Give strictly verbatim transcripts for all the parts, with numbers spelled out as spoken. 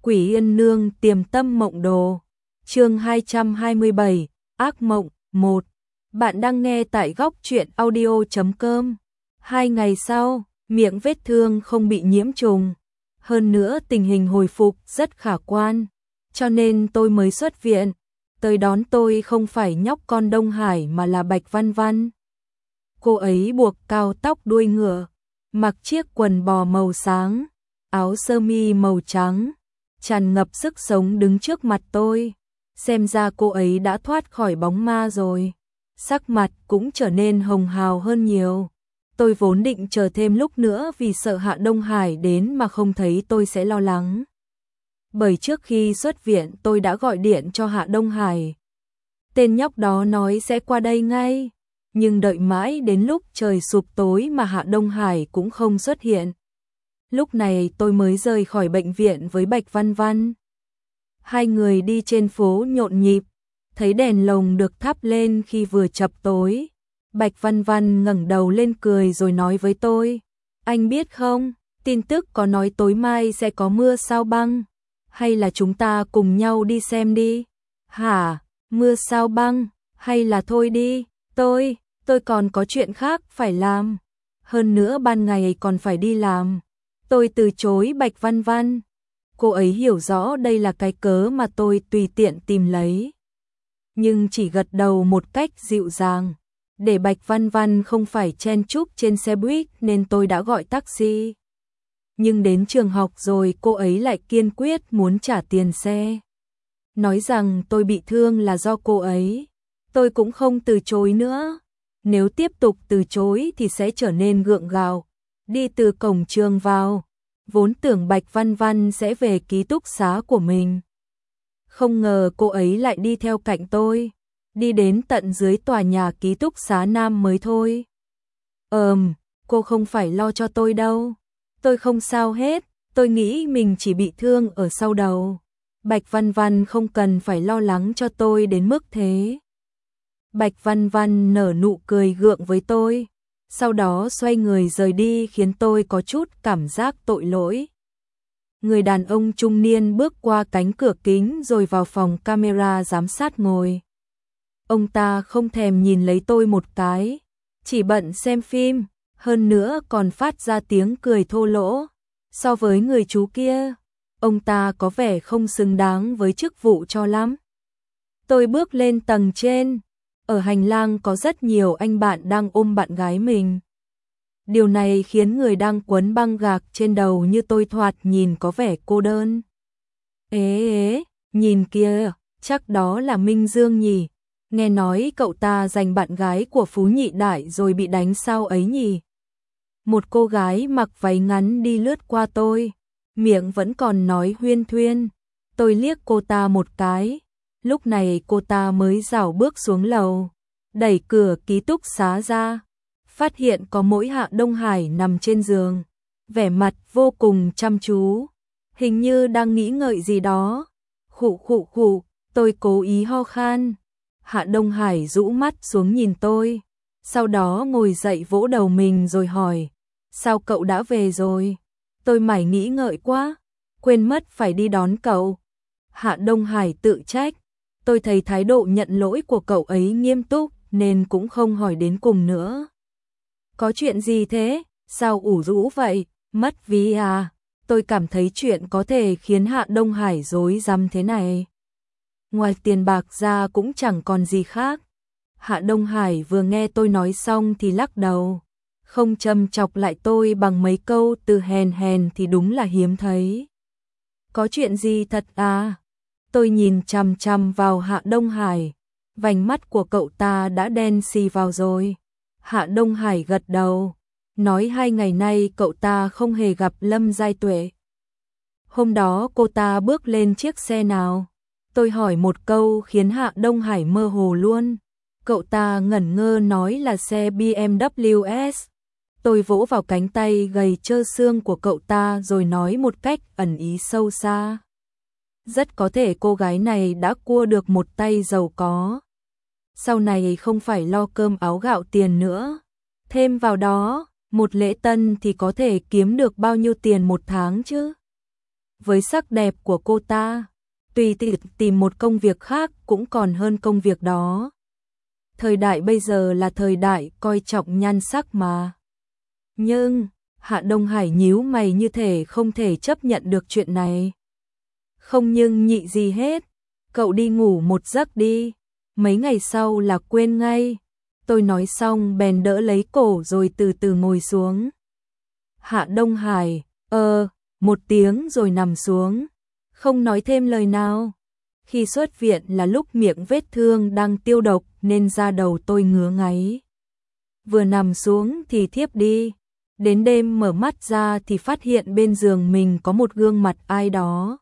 Quỷ Yên Nương Tiềm Tâm Mộng Đồ. Chương hai trăm hai mươi bảy, Ác Mộng một. Bạn đang nghe tại góc truyện audio chấm com. Hai ngày sau, miệng vết thương không bị nhiễm trùng, hơn nữa tình hình hồi phục rất khả quan, cho nên tôi mới xuất viện. Tới đón tôi không phải nhóc con Đông Hải mà là Bạch Văn Văn. Cô ấy buộc cao tóc đuôi ngựa, mặc chiếc quần bò màu sáng, áo sơ mi màu trắng, tràn ngập sức sống đứng trước mặt tôi. Xem ra cô ấy đã thoát khỏi bóng ma rồi, sắc mặt cũng trở nên hồng hào hơn nhiều. Tôi vốn định chờ thêm lúc nữa vì sợ Hạ Đông Hải đến mà không thấy tôi sẽ lo lắng. Bởi trước khi xuất viện tôi đã gọi điện cho Hạ Đông Hải. Tên nhóc đó nói sẽ qua đây ngay, nhưng đợi mãi đến lúc trời sụp tối mà Hạ Đông Hải cũng không xuất hiện. Lúc này tôi mới rời khỏi bệnh viện với Bạch Văn Văn. Hai người đi trên phố nhộn nhịp, thấy đèn lồng được thắp lên khi vừa chập tối. Bạch Văn Văn ngẩng đầu lên cười rồi nói với tôi, anh biết không, tin tức có nói tối mai sẽ có mưa sao băng, hay là chúng ta cùng nhau đi xem đi. Hả, mưa sao băng, hay là thôi đi, tôi, tôi còn có chuyện khác phải làm. Hơn nữa ban ngày còn phải đi làm. Tôi từ chối Bạch Văn Văn. Cô ấy hiểu rõ đây là cái cớ mà tôi tùy tiện tìm lấy, nhưng chỉ gật đầu một cách dịu dàng. Để Bạch Văn Văn không phải chen chúc trên xe buýt nên tôi đã gọi taxi. Nhưng đến trường học rồi cô ấy lại kiên quyết muốn trả tiền xe, nói rằng tôi bị thương là do cô ấy. Tôi cũng không từ chối nữa. Nếu tiếp tục từ chối thì sẽ trở nên gượng gạo. Đi từ cổng trường vào, vốn tưởng Bạch Văn Văn sẽ về ký túc xá của mình. Không ngờ cô ấy lại đi theo cạnh tôi, đi đến tận dưới tòa nhà ký túc xá Nam mới thôi. Ờm, cô không phải lo cho tôi đâu. Tôi không sao hết, tôi nghĩ mình chỉ bị thương ở sau đầu. Bạch Văn Văn không cần phải lo lắng cho tôi đến mức thế. Bạch Văn Văn nở nụ cười gượng với tôi, sau đó xoay người rời đi khiến tôi có chút cảm giác tội lỗi. Người đàn ông trung niên bước qua cánh cửa kính rồi vào phòng camera giám sát ngồi. Ông ta không thèm nhìn lấy tôi một cái, chỉ bận xem phim, hơn nữa còn phát ra tiếng cười thô lỗ. So với người chú kia, ông ta có vẻ không xứng đáng với chức vụ cho lắm. Tôi bước lên tầng trên. Ở hành lang có rất nhiều anh bạn đang ôm bạn gái mình. Điều này khiến người đang quấn băng gạc trên đầu như tôi thoạt nhìn có vẻ cô đơn. Ế ế, nhìn kia, chắc đó là Minh Dương nhỉ? Nghe nói cậu ta giành bạn gái của Phú Nhị Đại rồi bị đánh sao ấy nhỉ? Một cô gái mặc váy ngắn đi lướt qua tôi, miệng vẫn còn nói huyên thuyên. Tôi liếc cô ta một cái. Lúc này cô ta mới rảo bước xuống lầu, đẩy cửa ký túc xá ra, phát hiện có mỗi Hạ Đông Hải nằm trên giường, vẻ mặt vô cùng chăm chú, hình như đang nghĩ ngợi gì đó. Khụ khụ khụ, tôi cố ý ho khan. Hạ Đông Hải rũ mắt xuống nhìn tôi, sau đó ngồi dậy vỗ đầu mình rồi hỏi, sao cậu đã về rồi? Tôi mải nghĩ ngợi quá, quên mất phải đi đón cậu. Hạ Đông Hải tự trách. Tôi thấy thái độ nhận lỗi của cậu ấy nghiêm túc nên cũng không hỏi đến cùng nữa. Có chuyện gì thế? Sao ủ rũ vậy? Mất ví à? Tôi cảm thấy chuyện có thể khiến Hạ Đông Hải rối rắm thế này. Ngoài tiền bạc ra cũng chẳng còn gì khác. Hạ Đông Hải vừa nghe tôi nói xong thì lắc đầu, không châm chọc lại tôi bằng mấy câu từ hèn hèn thì đúng là hiếm thấy. Có chuyện gì thật à? Tôi nhìn chằm chằm vào Hạ Đông Hải, vành mắt của cậu ta đã đen xì vào rồi. Hạ Đông Hải gật đầu, nói hai ngày nay cậu ta không hề gặp Lâm Giai Tuệ. Hôm đó cô ta bước lên chiếc xe nào? Tôi hỏi một câu khiến Hạ Đông Hải mơ hồ luôn. Cậu ta ngẩn ngơ nói là xe bê em vê ét. Tôi vỗ vào cánh tay gầy trơ xương của cậu ta rồi nói một cách ẩn ý sâu xa. Rất có thể cô gái này đã cua được một tay giàu có. Sau này không phải lo cơm áo gạo tiền nữa. Thêm vào đó, một lễ tân thì có thể kiếm được bao nhiêu tiền một tháng chứ? với sắc đẹp của cô ta, tùy tiện tìm một công việc khác cũng còn hơn công việc đó. Thời đại bây giờ là thời đại coi trọng nhan sắc mà. Nhưng, Hạ Đông Hải nhíu mày như thể không thể chấp nhận được chuyện này. Không nhưng nhị gì hết, cậu đi ngủ một giấc đi, mấy ngày sau là quên ngay. Tôi nói xong bèn đỡ lấy cổ rồi từ từ ngồi xuống. Hạ Đông Hải, ờ, một tiếng rồi nằm xuống, không nói thêm lời nào. Khi xuất viện là lúc miệng vết thương đang tiêu độc nên da đầu tôi ngứa ngáy. Vừa nằm xuống thì thiếp đi. Đến đêm mở mắt ra thì phát hiện bên giường mình có một gương mặt ai đó.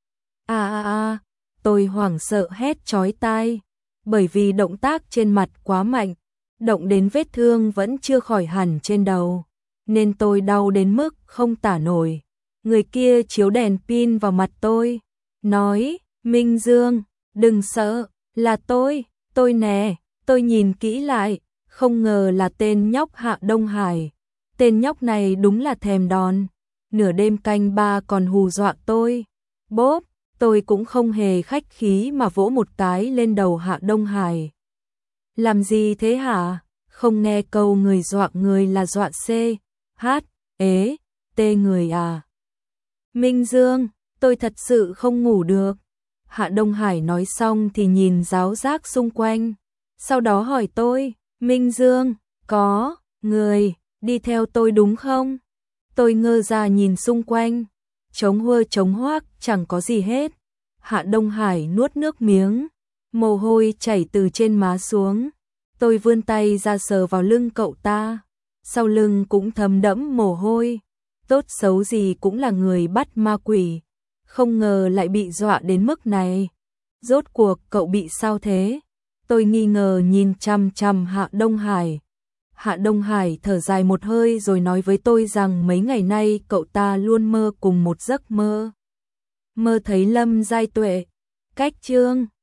À à à, tôi hoảng sợ hét chói tai, bởi vì động tác trên mặt quá mạnh, động đến vết thương vẫn chưa khỏi hẳn trên đầu, nên tôi đau đến mức không tả nổi. Người kia chiếu đèn pin vào mặt tôi, nói, Minh Dương, đừng sợ, là tôi, tôi nè. Tôi nhìn kỹ lại, không ngờ là tên nhóc Hạ Đông Hải. Tên nhóc này đúng là thèm đòn, nửa đêm canh ba còn hù dọa tôi. Bốp, tôi cũng không hề khách khí mà vỗ một cái lên đầu Hạ Đông Hải. Làm gì thế hả? Không nghe câu người dọa người là dọa C, H, ế, tê người à? Minh Dương, tôi thật sự không ngủ được. Hạ Đông Hải nói xong thì nhìn ráo rác xung quanh. Sau đó hỏi tôi, Minh Dương, có, người, đi theo tôi đúng không? Tôi ngơ ra nhìn xung quanh, trống huơ trống hoác, chẳng có gì hết. Hạ Đông Hải nuốt nước miếng, mồ hôi chảy từ trên má xuống. Tôi vươn tay ra sờ vào lưng cậu ta, sau lưng cũng thấm đẫm mồ hôi. Tốt xấu gì cũng là người bắt ma quỷ, không ngờ lại bị dọa đến mức này. Rốt cuộc cậu bị sao thế? Tôi nghi ngờ nhìn chằm chằm Hạ Đông Hải. Hạ Đông Hải thở dài một hơi rồi nói với tôi rằng mấy ngày nay cậu ta luôn mơ cùng một giấc mơ. Mơ thấy Lâm Giai Tuệ, cách chương